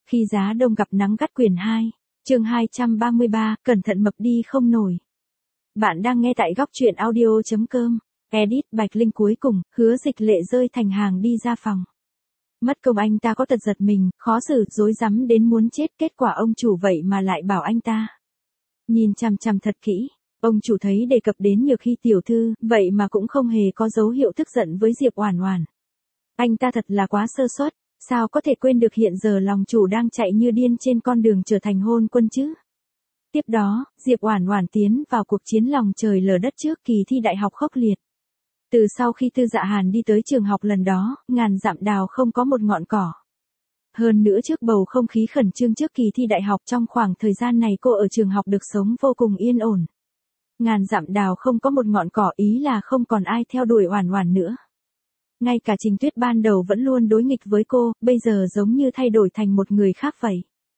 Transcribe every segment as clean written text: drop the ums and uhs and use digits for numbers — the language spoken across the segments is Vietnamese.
Khi giá đông gặp nắng gắt quyển 2, chương 233, cẩn thận mập đi không nổi. Bạn đang nghe tại góc truyện audio.com. Edit Bạch Linh cuối cùng, Hứa Dịch Lệ rơi thành hàng đi ra phòng. Mất công anh ta có tật giật mình, khó xử, rối rắm đến muốn chết, kết quả ông chủ vậy mà lại bảo anh ta. Nhìn chằm chằm thật kỹ, ông chủ thấy đề cập đến Nhược Hy tiểu thư, vậy mà cũng không hề có dấu hiệu tức giận với Diệp Oản Oản. Anh ta thật là quá sơ suất, sao có thể quên được hiện giờ lòng chủ đang chạy như điên trên con đường trở thành hôn quân chứ? Tiếp đó, Diệp Oản Oản tiến vào cuộc chiến lòng trời lở đất trước kỳ thi đại học khốc liệt. Từ sau khi Tư Dạ Hàn đi tới trường học lần đó, ngàn dặm đào không có một ngọn cỏ. Hơn nữa trước bầu không khí khẩn trương trước kỳ thi đại học, trong khoảng thời gian này cô ở trường học được sống vô cùng yên ổn. Ngàn dặm đào không có một ngọn cỏ, ý là không còn ai theo đuổi Oản Oản nữa. Ngay cả Trình Tuyết ban đầu vẫn luôn đối nghịch với cô, bây giờ giống như thay đổi thành một người khác vậy.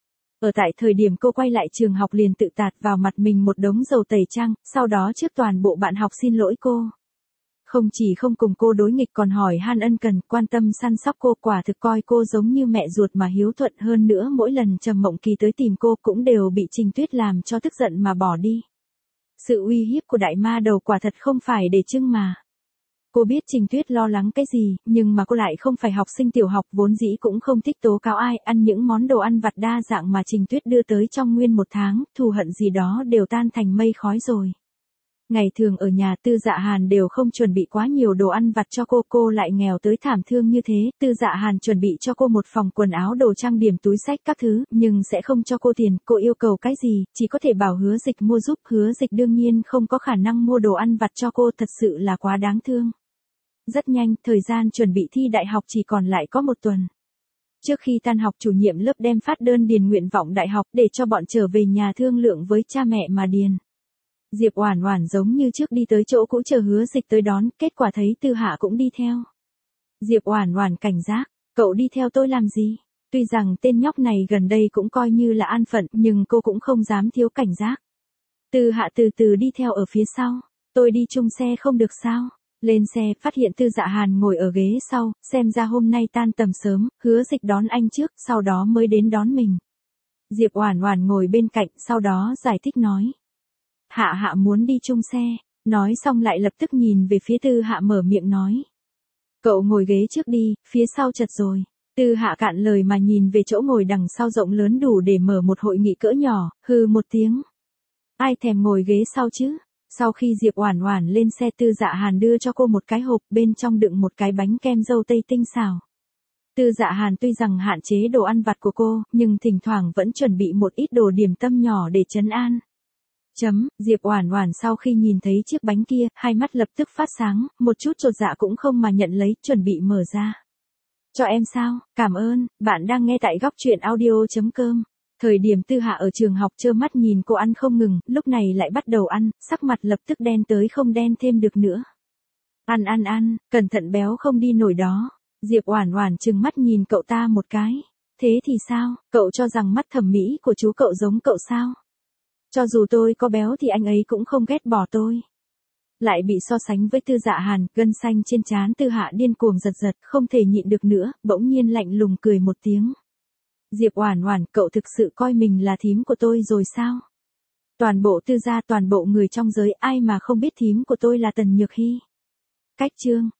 Ở tại thời điểm cô quay lại trường học liền tự tạt vào mặt mình một đống dầu tẩy trang, sau đó trước toàn bộ bạn học xin lỗi cô. Không chỉ không cùng cô đối nghịch còn hỏi han ân cần, quan tâm săn sóc cô, quả thực coi cô giống như mẹ ruột mà hiếu thuận. Hơn nữa mỗi lần Trầm Mộng Kỳ tới tìm cô cũng đều bị Trình Tuyết làm cho tức giận mà bỏ đi. Sự uy hiếp của đại ma đầu quả thật không phải để trưng mà. Cô biết Trình Tuyết lo lắng cái gì, nhưng mà cô lại không phải học sinh tiểu học, vốn dĩ cũng không thích tố cáo ai, ăn những món đồ ăn vặt đa dạng mà Trình Tuyết đưa tới trong nguyên một tháng, thù hận gì đó đều tan thành mây khói rồi. Ngày thường ở nhà Tư Dạ Hàn đều không chuẩn bị quá nhiều đồ ăn vặt cho cô lại nghèo tới thảm thương như thế. Tư Dạ Hàn chuẩn bị cho cô một phòng quần áo, đồ trang điểm, túi xách các thứ, nhưng sẽ không cho cô tiền, cô yêu cầu cái gì, chỉ có thể bảo Hứa Dịch mua giúp. Hứa Dịch đương nhiên không có khả năng mua đồ ăn vặt cho cô, thật sự là quá đáng thương. Rất nhanh, thời gian chuẩn bị thi đại học chỉ còn lại có một tuần. Trước khi tan học, chủ nhiệm lớp đem phát đơn điền nguyện vọng đại học để cho bọn trở về nhà thương lượng với cha mẹ mà điền. Diệp Oản Oản giống như trước đi tới chỗ cũ chờ Hứa Dịch tới đón, kết quả thấy Tư Hạ cũng đi theo. Diệp Oản Oản cảnh giác, cậu đi theo tôi làm gì? Tuy rằng tên nhóc này gần đây cũng coi như là an phận, nhưng cô cũng không dám thiếu cảnh giác. Tư Hạ từ từ đi theo ở phía sau, tôi đi chung xe không được sao? Lên xe, phát hiện Tư Dạ Hàn ngồi ở ghế sau, xem ra hôm nay tan tầm sớm, Hứa Dịch đón anh trước, sau đó mới đến đón mình. Diệp Oản Oản ngồi bên cạnh, sau đó giải thích nói. Hạ Hạ muốn đi chung xe, nói xong lại lập tức nhìn về phía Tư Hạ mở miệng nói. Cậu ngồi ghế trước đi, phía sau chật rồi. Tư Hạ cạn lời mà nhìn về chỗ ngồi đằng sau rộng lớn đủ để mở một hội nghị cỡ nhỏ, hừ một tiếng. Ai thèm ngồi ghế sau chứ? Sau khi Diệp Oản Oản lên xe, Tư Dạ Hàn đưa cho cô một cái hộp, bên trong đựng một cái bánh kem dâu tây tinh xào. Tư Dạ Hàn tuy rằng hạn chế đồ ăn vặt của cô, nhưng thỉnh thoảng vẫn chuẩn bị một ít đồ điểm tâm nhỏ để trấn an. Diệp Oản Oản sau khi nhìn thấy chiếc bánh kia, hai mắt lập tức phát sáng, một chút chột dạ cũng không mà nhận lấy, chuẩn bị mở ra. Cho em sao? Cảm ơn, bạn đang nghe tại góc truyện audio.com. Thời điểm Tư Hạ ở trường học trơ mắt nhìn cô ăn không ngừng, lúc này lại bắt đầu ăn, sắc mặt lập tức đen tới không đen thêm được nữa. Ăn, cẩn thận béo không đi nổi đó. Diệp Oản Oản trừng mắt nhìn cậu ta một cái. Thế thì sao, cậu cho rằng mắt thẩm mỹ của chú cậu giống cậu sao? Cho dù tôi có béo thì anh ấy cũng không ghét bỏ tôi. Lại bị so sánh với Tư Dạ Hàn, gân xanh trên trán Tư Hạ điên cuồng giật, không thể nhịn được nữa, bỗng nhiên lạnh lùng cười một tiếng. Diệp Oản Oản, cậu thực sự coi mình là thím của tôi rồi sao? Toàn bộ Tư gia, toàn bộ người trong giới ai mà không biết thím của tôi là Tần Nhược Hy. Cách chương